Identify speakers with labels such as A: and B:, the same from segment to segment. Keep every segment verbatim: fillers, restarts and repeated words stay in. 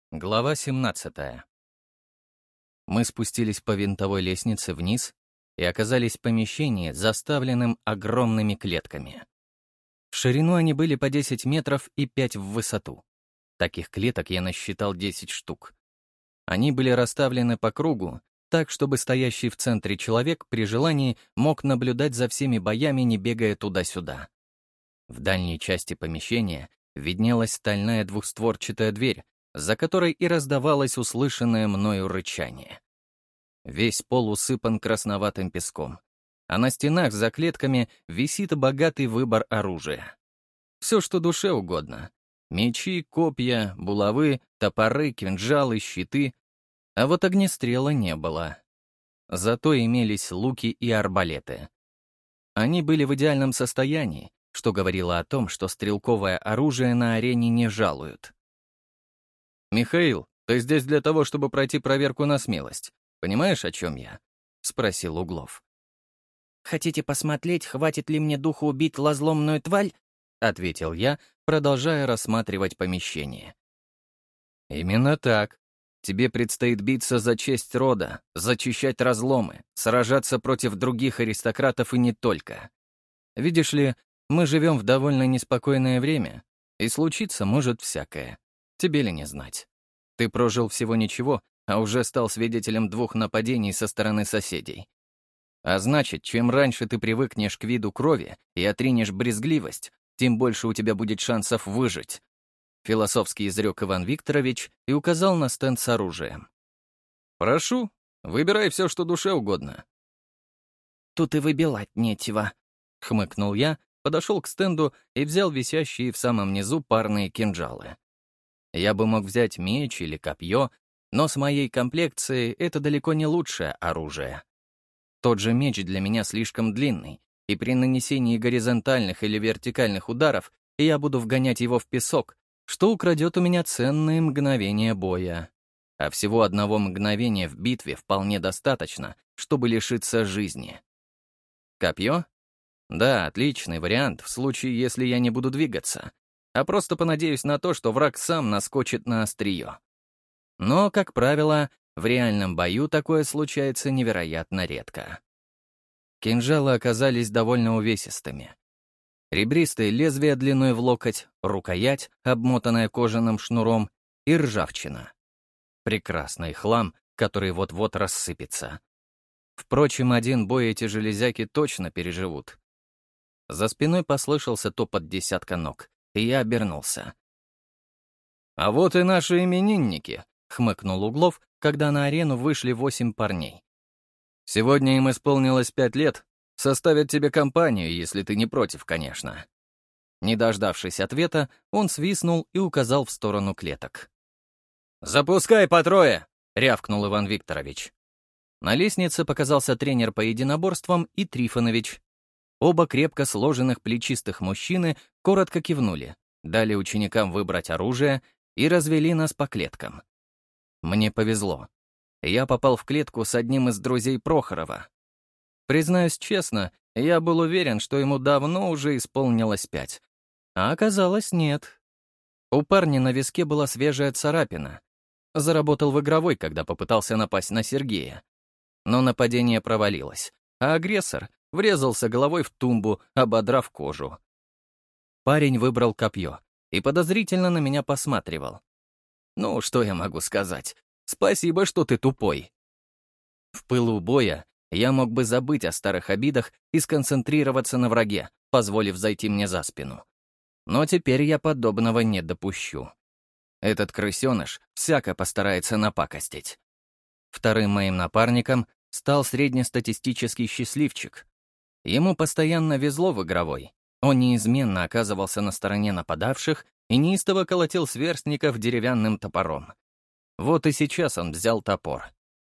A: Глава семнадцатая. Мы спустились по винтовой лестнице вниз и оказались в помещении, заставленном огромными клетками. В ширину они были по десять метров и пять в высоту. Таких клеток я насчитал десять штук. Они были расставлены по кругу, так, чтобы стоящий в центре человек при желании мог наблюдать за всеми боями, не бегая туда-сюда. В дальней части помещения виднелась стальная двухстворчатая дверь, за которой и раздавалось услышанное мною рычание. Весь пол усыпан красноватым песком, а на стенах за клетками висит богатый выбор оружия. Все, что душе угодно. Мечи, копья, булавы, топоры, кинжалы, щиты. А вот огнестрела не было. Зато имелись луки и арбалеты. Они были в идеальном состоянии, что говорило о том, что стрелковое оружие на арене не жалуют. «Михаил, ты здесь для того, чтобы пройти проверку на смелость. Понимаешь, о чем я?» — спросил Углов.
B: «Хотите посмотреть, хватит ли мне духу убить лазломную тварь?»
A: — ответил я, продолжая рассматривать помещение. «Именно так. Тебе предстоит биться за честь рода, зачищать разломы, сражаться против других аристократов и не только. Видишь ли, мы живем в довольно неспокойное время, и случиться может всякое. Тебе ли не знать? Ты прожил всего ничего, а уже стал свидетелем двух нападений со стороны соседей. А значит, чем раньше ты привыкнешь к виду крови и отринешь брезгливость, тем больше у тебя будет шансов выжить», — философски изрек Иван Викторович и указал на стенд с оружием. «Прошу, выбирай все, что душе угодно».
B: «Тут и выбирать нечего»,
A: — хмыкнул я, подошел к стенду и взял висящие в самом низу парные кинжалы. Я бы мог взять меч или копье, но с моей комплекцией это далеко не лучшее оружие. Тот же меч для меня слишком длинный, и при нанесении горизонтальных или вертикальных ударов я буду вгонять его в песок, что украдет у меня ценные мгновения боя. А всего одного мгновения в битве вполне достаточно, чтобы лишиться жизни. Копье? Да, отличный вариант в случае, если я не буду двигаться, а просто понадеюсь на то, что враг сам наскочит на острие. Но, как правило, в реальном бою такое случается невероятно редко. Кинжалы оказались довольно увесистыми. Ребристые лезвия длиной в локоть, рукоять, обмотанная кожаным шнуром, и ржавчина. Прекрасный хлам, который вот-вот рассыпется. Впрочем, один бой эти железяки точно переживут. За спиной послышался топот десятка ног, и я обернулся. «А вот и наши именинники», — хмыкнул Углов, когда на арену вышли восемь парней. «Сегодня им исполнилось пять лет. Составят тебе компанию, если ты не против, конечно». Не дождавшись ответа, он свистнул и указал в сторону клеток. «Запускай по трое!» — рявкнул Иван Викторович. На лестнице показался тренер по единоборствам и Трифонович. Оба крепко сложенных плечистых мужчины коротко кивнули, дали ученикам выбрать оружие и развели нас по клеткам. Мне повезло. Я попал в клетку с одним из друзей Прохорова. Признаюсь честно, я был уверен, что ему давно уже исполнилось пять. А оказалось, нет. У парня на виске была свежая царапина. Заработал в игровой, когда попытался напасть на Сергея. Но нападение провалилось, а агрессор врезался головой в тумбу, ободрав кожу. Парень выбрал копье и подозрительно на меня посматривал. Ну, что я могу сказать? Спасибо, что ты тупой. В пылу боя я мог бы забыть о старых обидах и сконцентрироваться на враге, позволив зайти мне за спину. Но теперь я подобного не допущу. Этот крысеныш всяко постарается напакостить. Вторым моим напарником стал среднестатистический счастливчик. Ему постоянно везло в игровой. Он неизменно оказывался на стороне нападавших и неистово колотил сверстников деревянным топором. Вот и сейчас он взял топор.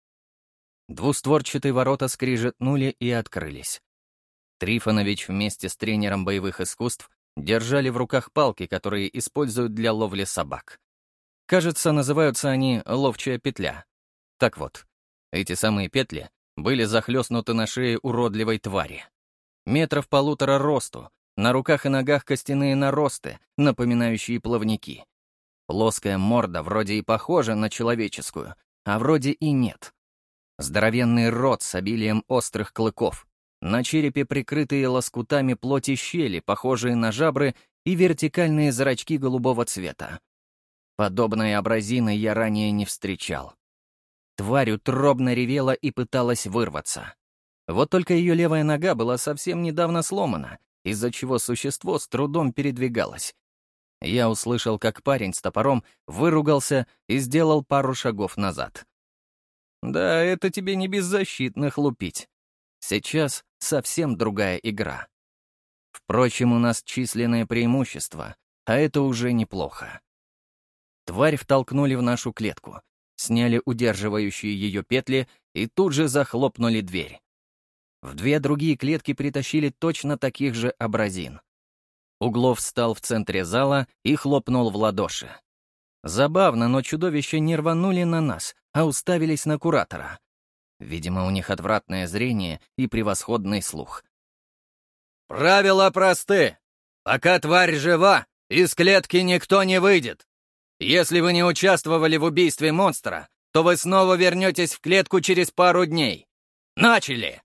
A: Двустворчатые ворота скрижетнули и открылись. Трифонович вместе с тренером боевых искусств держали в руках палки, которые используют для ловли собак. Кажется, называются они «ловчая петля». Так вот, эти самые петли были захлестнуты на шее уродливой твари. Метров полутора росту, на руках и ногах костяные наросты, напоминающие плавники. Плоская морда вроде и похожа на человеческую, а вроде и нет. Здоровенный рот с обилием острых клыков. На черепе прикрытые лоскутами плоти щели, похожие на жабры, и вертикальные зрачки голубого цвета. Подобной абразины я ранее не встречал. Тварь утробно ревела и пыталась вырваться. Вот только ее левая нога была совсем недавно сломана, из-за чего существо с трудом передвигалось. Я услышал, как парень с топором выругался и сделал пару шагов назад. Да, это тебе не беззащитных лупить. Сейчас совсем другая игра. Впрочем, у нас численное преимущество, а это уже неплохо. Тварь втолкнули в нашу клетку, сняли удерживающие ее петли и тут же захлопнули дверь. В две другие клетки притащили точно таких же абразин. Углов встал в центре зала и хлопнул в ладоши. Забавно, но чудовища не рванули на нас, а уставились на куратора. Видимо, у них отвратное зрение и превосходный слух. «Правила просты. Пока тварь жива, из клетки никто не выйдет. Если вы не участвовали в убийстве монстра, то вы снова вернетесь в клетку через пару дней. Начали!»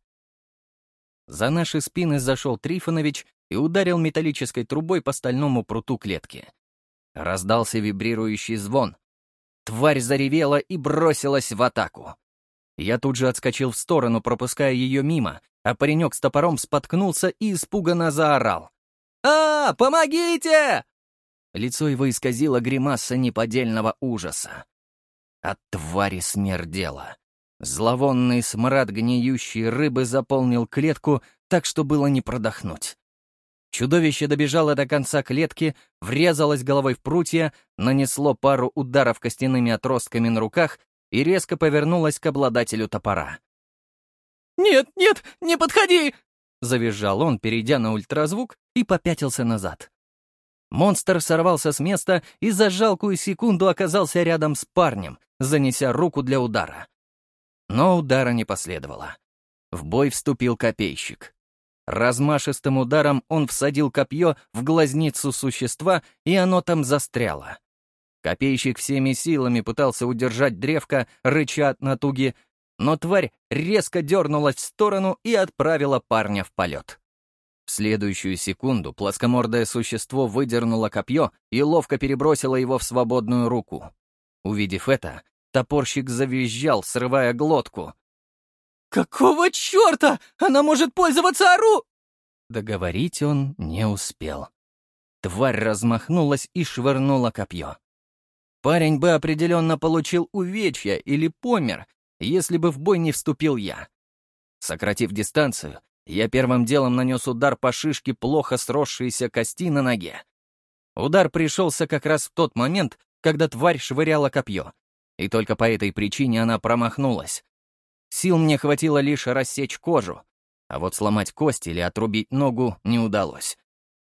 A: За наши спины зашел Трифонович и ударил металлической трубой по стальному пруту клетки. Раздался вибрирующий звон. Тварь заревела и бросилась в атаку. Я тут же отскочил в сторону, пропуская ее мимо, а паренек с топором споткнулся и испуганно заорал. «А, помогите!» Лицо его исказило гримаса неподдельного ужаса. От твари смердело. Зловонный смрад гниющей рыбы заполнил клетку, так что было не продохнуть. Чудовище добежало до конца клетки, врезалось головой в прутья, нанесло пару ударов костяными отростками на руках и резко повернулось к обладателю топора. «Нет, нет, не подходи!» — завизжал он, перейдя на ультразвук, и попятился назад. Монстр сорвался с места и за жалкую секунду оказался рядом с парнем, занеся руку для удара. Но удара не последовало. В бой вступил копейщик. Размашистым ударом он всадил копье в глазницу существа, и оно там застряло. Копейщик всеми силами пытался удержать древко, рыча от натуги, но тварь резко дернулась в сторону и отправила парня в полет. В следующую секунду плоскомордое существо выдернуло копье и ловко перебросило его в свободную руку. Увидев это, топорщик завизжал, срывая глотку. «Какого черта? Она может пользоваться ору!» Договорить он не успел. Тварь размахнулась и швырнула копье. Парень бы определенно получил увечья или помер, если бы в бой не вступил я. Сократив дистанцию, я первым делом нанес удар по шишке плохо сросшейся кости на ноге. Удар пришелся как раз в тот момент, когда тварь швыряла копье, и только по этой причине она промахнулась. Сил мне хватило лишь рассечь кожу, а вот сломать кость или отрубить ногу не удалось.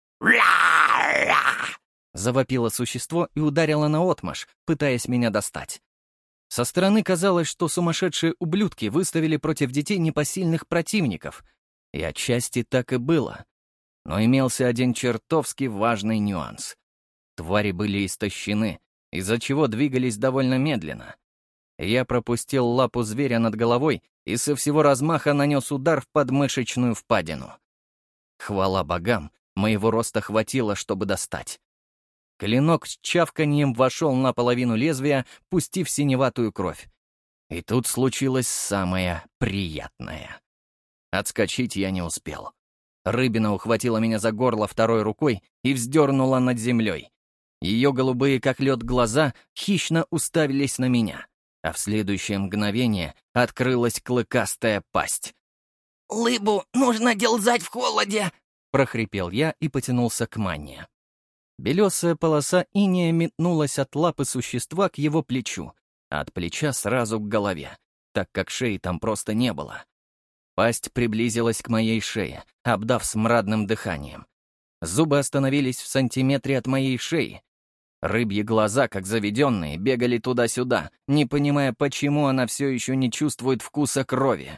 A: Завопило существо и ударило наотмашь, пытаясь меня достать. Со стороны казалось, что сумасшедшие ублюдки выставили против детей непосильных противников, и отчасти так и было. Но имелся один чертовски важный нюанс. Твари были истощены, из-за чего двигались довольно медленно. Я пропустил лапу зверя над головой и со всего размаха нанес удар в подмышечную впадину. Хвала богам, моего роста хватило, чтобы достать. Клинок с чавканьем вошел наполовину лезвия, пустив синеватую кровь. И тут случилось самое приятное. Отскочить я не успел. Рыбина ухватила меня за горло второй рукой и вздернула над землей. Ее голубые, как лед, глаза хищно уставились на меня, а в следующее мгновение открылась клыкастая пасть.
B: «Лыбу нужно делзать в холоде!»
A: — прохрипел я и потянулся к манне. Белесая полоса инея метнулась от лапы существа к его плечу, а от плеча сразу к голове, так как шеи там просто не было. Пасть приблизилась к моей шее, обдав смрадным дыханием. Зубы остановились в сантиметре от моей шеи. Рыбьи глаза, как заведенные, бегали туда-сюда, не понимая, почему она все еще не чувствует вкуса крови.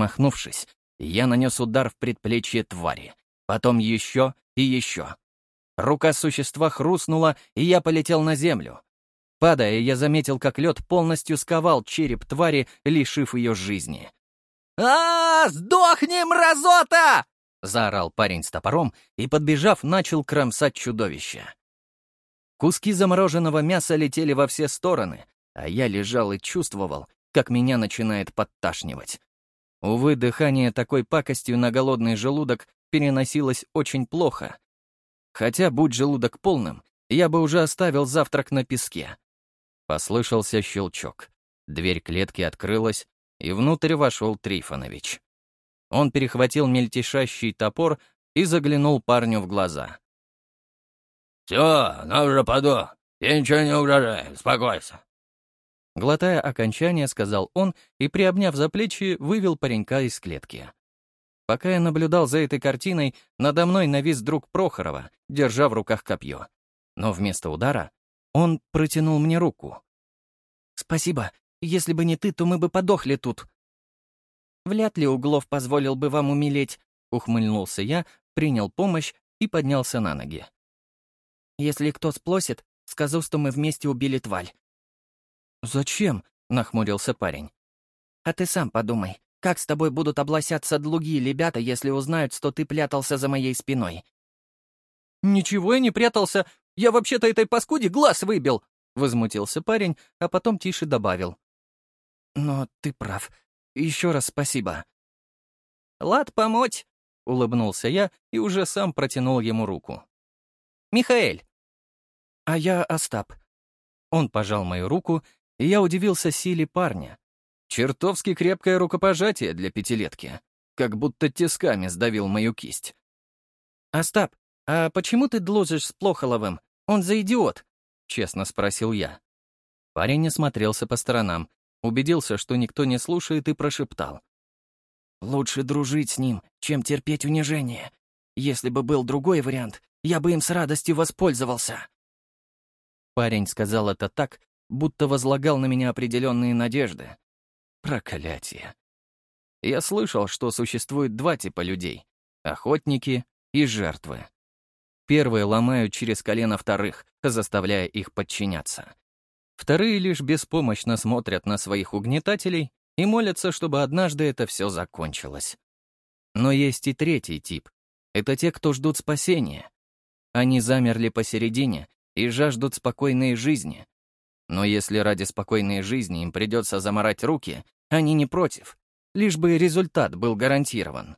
A: Размахнувшись, я нанес удар в предплечье твари, потом еще и еще. Рука существа хрустнула, и я полетел на землю. Падая, я заметил, как лед полностью сковал череп твари, лишив ее жизни. «А, сдохни, мразота!» — заорал парень с топором и, подбежав, начал кромсать чудовище. Куски замороженного мяса летели во все стороны, а я лежал и чувствовал, как меня начинает подташнивать. Увы, дыхание такой пакостью на голодный желудок переносилось очень плохо. Хотя, будь желудок полным, я бы уже оставил завтрак на песке. Послышался щелчок. Дверь клетки открылась, и внутрь вошел Трифонович. Он перехватил мельтешащий топор и заглянул парню в глаза.
C: «Все, на уже паду. Тебе ничего не угрожает, успокойся».
A: Глотая окончание, сказал он и, приобняв за плечи, вывел паренька из клетки. Пока я наблюдал за этой картиной, надо мной навис друг Прохорова, держа в руках копье. Но вместо удара он протянул мне руку.
B: «Спасибо. Если бы не ты, то мы бы подохли тут». «Вряд ли Углов позволил бы вам умереть», — ухмыльнулся я, принял помощь и поднялся на ноги. «Если кто спросит, скажу, что мы вместе убили тварь».
A: «Зачем?» — нахмурился парень.
B: «А ты сам подумай, как с тобой будут обласяться другие ребята, если узнают, что ты прятался за моей спиной?»
A: «Ничего я не прятался. Я вообще-то этой паскуде глаз выбил!» — возмутился парень, а потом тише добавил. «Но ты прав. Еще раз спасибо».
B: «Лад помочь!»
A: — улыбнулся я и уже сам протянул ему руку.
B: «Михаэль!»
A: «А я Остап». Он пожал мою руку, и я удивился силе парня. Чертовски крепкое рукопожатие для пятилетки. Как будто тисками сдавил мою кисть.
B: «Остап, а почему ты дружишь с Плохоловым? Он за идиот!» — честно спросил я.
A: Парень осмотрелся по сторонам, убедился, что никто не слушает, и прошептал.
B: «Лучше дружить с ним, чем терпеть унижение. Если бы был другой вариант, я бы им с радостью воспользовался».
A: Парень сказал это так, будто возлагал на меня определенные надежды. Проклятие. Я слышал, что существует два типа людей — охотники и жертвы. Первые ломают через колено вторых, заставляя их подчиняться. Вторые лишь беспомощно смотрят на своих угнетателей и молятся, чтобы однажды это все закончилось. Но есть и третий тип. Это те, кто ждут спасения. Они замерли посередине и жаждут спокойной жизни. Но если ради спокойной жизни им придется замарать руки, они не против, лишь бы результат был гарантирован.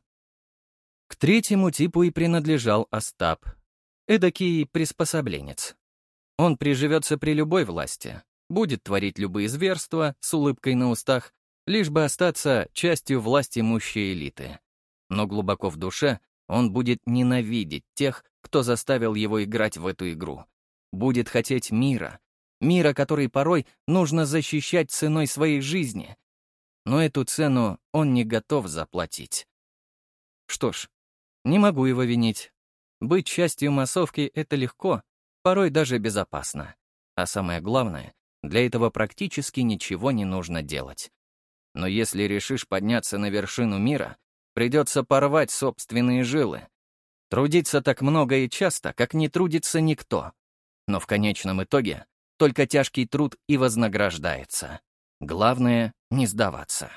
A: К третьему типу и принадлежал Остап. Эдакий приспособленец. Он приживется при любой власти, будет творить любые зверства с улыбкой на устах, лишь бы остаться частью власти имущей элиты. Но глубоко в душе он будет ненавидеть тех, кто заставил его играть в эту игру. Будет хотеть мира. Мира, который порой нужно защищать ценой своей жизни. Но эту цену он не готов заплатить. Что ж, не могу его винить. Быть частью массовки — это легко, порой даже безопасно. А самое главное, для этого практически ничего не нужно делать. Но если решишь подняться на вершину мира, придется порвать собственные жилы. Трудиться так много и часто, как не трудится никто. Но в конечном итоге только тяжкий труд и вознаграждается. Главное — не сдаваться.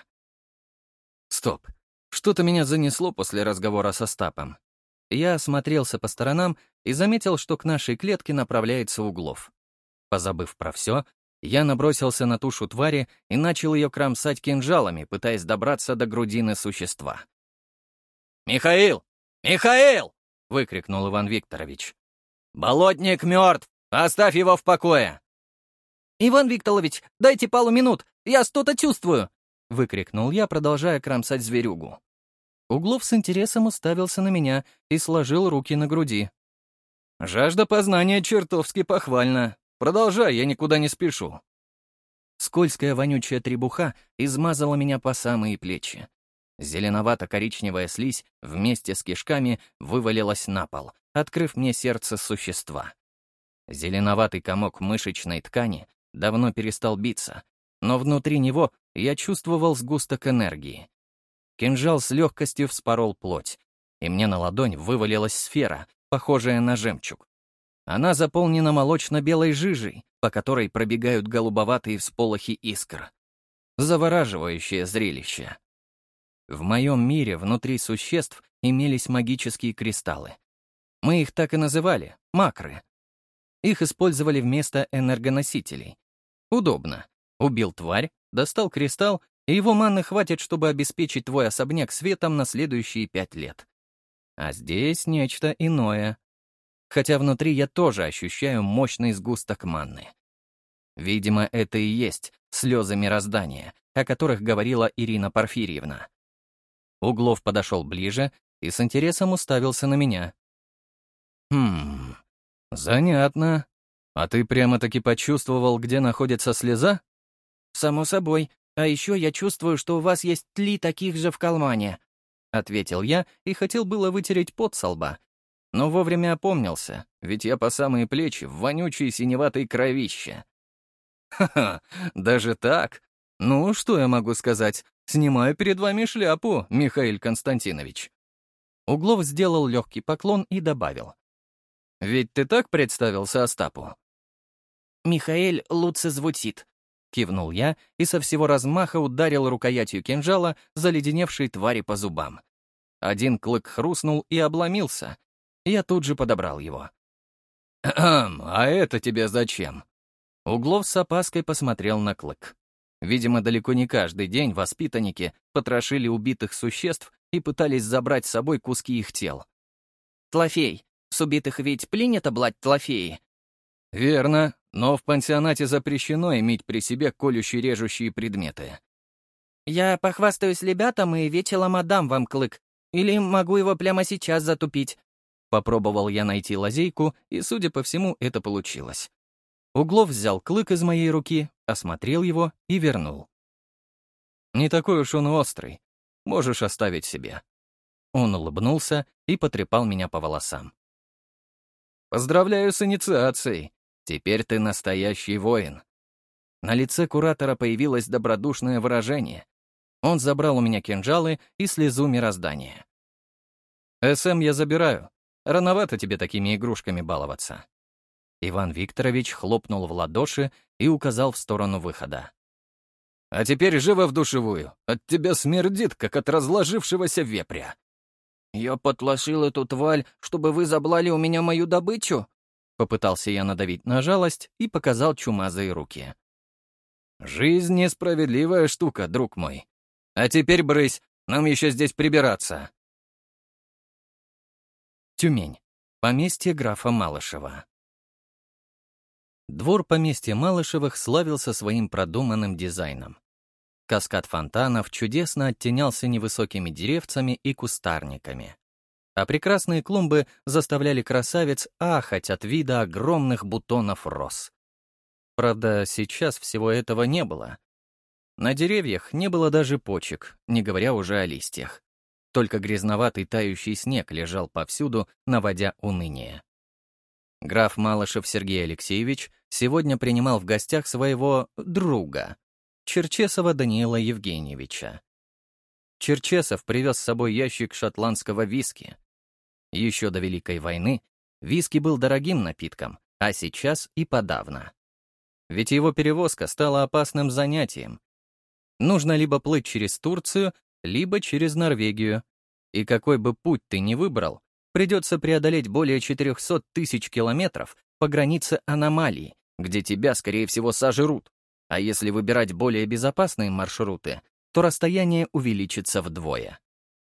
A: Стоп. Что-то меня занесло после разговора со Остапом. Я осмотрелся по сторонам и заметил, что к нашей клетке направляется Углов. Позабыв про все, я набросился на тушу твари и начал ее кромсать кинжалами, пытаясь добраться до грудины существа. «Михаил! Михаил!» — выкрикнул Иван Викторович. «Болотник мертв! Оставь его в покое!»
B: «Иван Викторович, дайте пару минут, я что-то чувствую!»
A: — выкрикнул я, продолжая кромсать зверюгу. Углов с интересом уставился на меня и сложил руки на груди. «Жажда познания чертовски похвальна. Продолжай, я никуда не спешу». Скользкая вонючая требуха измазала меня по самые плечи. Зеленовато-коричневая слизь вместе с кишками вывалилась на пол, открыв мне сердце существа. Зеленоватый комок мышечной ткани давно перестал биться, но внутри него я чувствовал сгусток энергии. Кинжал с легкостью вспорол плоть, и мне на ладонь вывалилась сфера, похожая на жемчуг. Она заполнена молочно-белой жижей, по которой пробегают голубоватые всполохи искр. Завораживающее зрелище. В моем мире внутри существ имелись магические кристаллы. Мы их так и называли — макры. Их использовали вместо энергоносителей. Удобно. Убил тварь, достал кристалл, и его маны хватит, чтобы обеспечить твой особняк светом на следующие пять лет. А здесь нечто иное. Хотя внутри я тоже ощущаю мощный сгусток манны. Видимо, это и есть слезы мироздания, о которых говорила Ирина Порфирьевна. Углов подошел ближе и с интересом уставился на меня. «Хм, занятно. А ты прямо-таки почувствовал, где находится слеза?»
B: «Само собой. А еще я чувствую, что у вас есть тли таких же в Калмане», — ответил я и хотел было вытереть пот со лба. Но вовремя опомнился, ведь я по самые плечи в вонючей синеватой кровище.
A: «Ха-ха, даже так? Ну, что я могу сказать? Снимаю перед вами шляпу, Михаил Константинович». Углов сделал легкий поклон и добавил. «Ведь ты так представился Остапу?»
B: «Михаэль лучше звучит», — кивнул я и со всего размаха ударил рукоятью кинжала заледеневшей твари по зубам. Один клык хрустнул и обломился. Я тут же подобрал его.
A: «Кхм, а это тебе зачем?» Углов с опаской посмотрел на клык. Видимо, далеко не каждый день воспитанники потрошили убитых существ и пытались забрать с собой куски их тел.
B: «Тлофей. С убитых ведь принято блать тлофеи?»
A: «Верно, но в пансионате запрещено иметь при себе колющие-режущие предметы».
B: «Я похвастаюсь ребятам и вечером отдам вам клык. Или могу его прямо сейчас затупить».
A: Попробовал я найти лазейку, и, судя по всему, это получилось. Углов взял клык из моей руки, осмотрел его и вернул. «Не такой уж он острый. Можешь оставить себе». Он улыбнулся и потрепал меня по волосам. «Поздравляю с инициацией. Теперь ты настоящий воин». На лице куратора появилось добродушное выражение. Он забрал у меня кинжалы и слезу мироздания. «СМ я забираю. Рановато тебе такими игрушками баловаться». Иван Викторович хлопнул в ладоши и указал в сторону выхода. «А теперь живо в душевую. От тебя смердит, как от разложившегося вепря».
B: «Я подложил эту тварь, чтобы вы заблали у меня мою добычу?»
A: Попытался я надавить на жалость и показал чумазые руки. «Жизнь несправедливая штука, друг мой. А теперь брысь, нам еще здесь прибираться». Тюмень. Поместье графа Малышева. Двор поместья Малышевых славился своим продуманным дизайном. Каскад фонтанов чудесно оттенялся невысокими деревцами и кустарниками. А прекрасные клумбы заставляли красавиц ахать от вида огромных бутонов роз. Правда, сейчас всего этого не было. На деревьях не было даже почек, не говоря уже о листьях. Только грязноватый тающий снег лежал повсюду, наводя уныние. Граф Малышев Сергей Алексеевич сегодня принимал в гостях своего друга, Черчесова Даниила Евгеньевича. Черчесов привез с собой ящик шотландского виски. Еще до Великой войны виски был дорогим напитком, а сейчас и подавно. Ведь его перевозка стала опасным занятием. Нужно либо плыть через Турцию, либо через Норвегию. И какой бы путь ты ни выбрал, придется преодолеть более четырехсот тысяч километров по границе аномалий, где тебя, скорее всего, сожрут. А если выбирать более безопасные маршруты, то расстояние увеличится вдвое.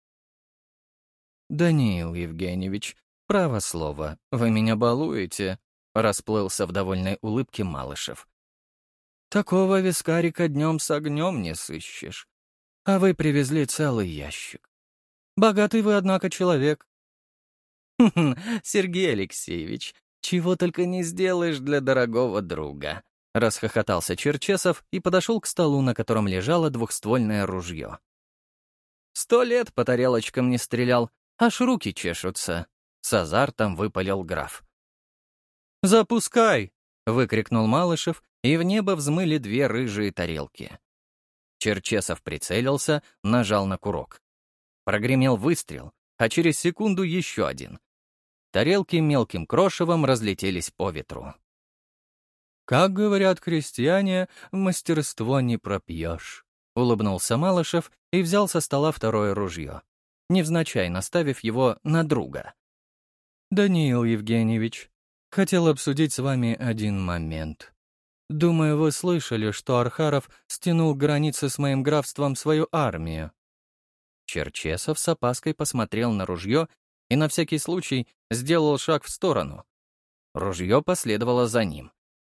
A: «Даниил Евгеньевич, право слово, вы меня балуете», — расплылся в довольной улыбке Малышев. «Такого вискарика днем с огнем не сыщешь. А вы привезли целый ящик. Богатый вы, однако, человек». «Хм-хм, Сергей Алексеевич, чего только не сделаешь для дорогого друга», — расхохотался Черчесов и подошел к столу, на котором лежало двухствольное ружье. «Сто лет по тарелочкам не стрелял, аж руки чешутся», — с азартом выпалил граф. «Запускай!» — выкрикнул Малышев, и в небо взмыли две рыжие тарелки. Черчесов прицелился, нажал на курок. Прогремел выстрел, а через секунду еще один. Тарелки мелким крошевом разлетелись по ветру. «Как говорят крестьяне, мастерство не пропьешь», — улыбнулся Малышев и взял со стола второе ружье, невзначай наставив его на друга. «Даниил Евгеньевич, хотел обсудить с вами один момент. Думаю, вы слышали, что Архаров стянул границы с моим графством свою армию». Черчесов с опаской посмотрел на ружье и на всякий случай сделал шаг в сторону. Ружье последовало за ним.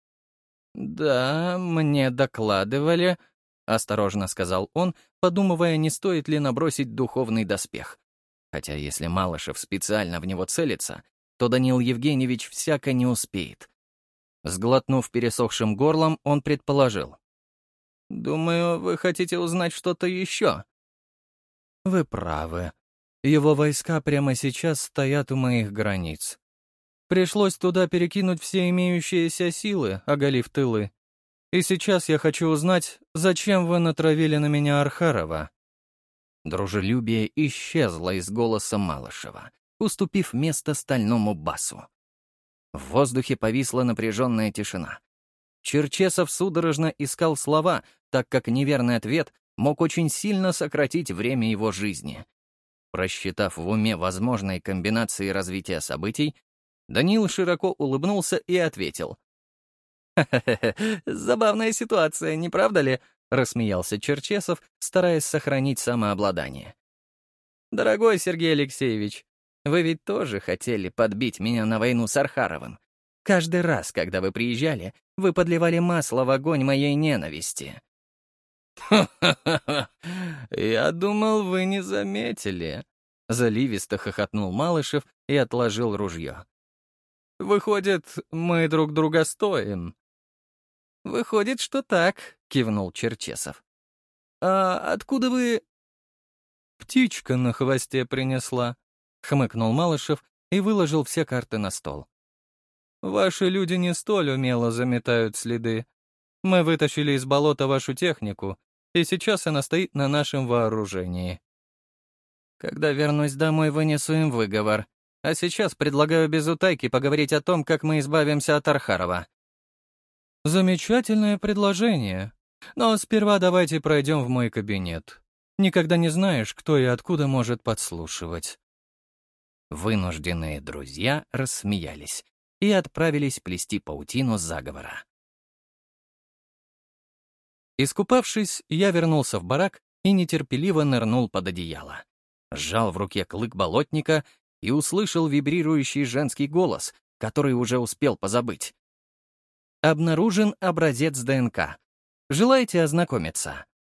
A: «Да, мне докладывали», — осторожно сказал он, подумывая, не стоит ли набросить духовный доспех. Хотя если Малышев специально в него целится, то Даниил Евгеньевич всяко не успеет. Сглотнув пересохшим горлом, он предположил. «Думаю, вы хотите узнать что-то еще?» «Вы правы. Его войска прямо сейчас стоят у моих границ. Пришлось туда перекинуть все имеющиеся силы, оголив тылы. И сейчас я хочу узнать, зачем вы натравили на меня Архарова?» Дружелюбие исчезло из голоса Малышева, уступив место стальному басу. В воздухе повисла напряженная тишина. Черчесов судорожно искал слова, так как неверный ответ мог очень сильно сократить время его жизни. Просчитав в уме возможные комбинации развития событий, Даниил широко улыбнулся и ответил. «Ха-ха-ха, забавная ситуация, не правда ли?» — рассмеялся Черчесов, стараясь сохранить самообладание. «Дорогой Сергей Алексеевич, вы ведь тоже хотели подбить меня на войну с Архаровым. Каждый раз, когда вы приезжали, вы подливали масло в огонь моей ненависти». «Ха-ха-ха! Я думал, вы не заметили», — заливисто хохотнул Малышев и отложил ружье. «Выходит, мы друг друга стоим». «Выходит, что так», — кивнул Черчесов. «А откуда вы...» «Птичка на хвосте принесла», — хмыкнул Малышев и выложил все карты на стол. «Ваши люди не столь умело заметают следы. Мы вытащили из болота вашу технику, и сейчас она стоит на нашем вооружении. Когда вернусь домой, вынесу им выговор. А сейчас предлагаю без утайки поговорить о том, как мы избавимся от Архарова». «Замечательное предложение. Но сперва давайте пройдем в мой кабинет. Никогда не знаешь, кто и откуда может подслушивать». Вынужденные друзья рассмеялись и отправились плести паутину заговора. Искупавшись, я вернулся в барак и нетерпеливо нырнул под одеяло. Сжал в руке клык болотника и услышал вибрирующий женский голос, который уже успел позабыть. «Обнаружен образец ДНК. Желаете ознакомиться?»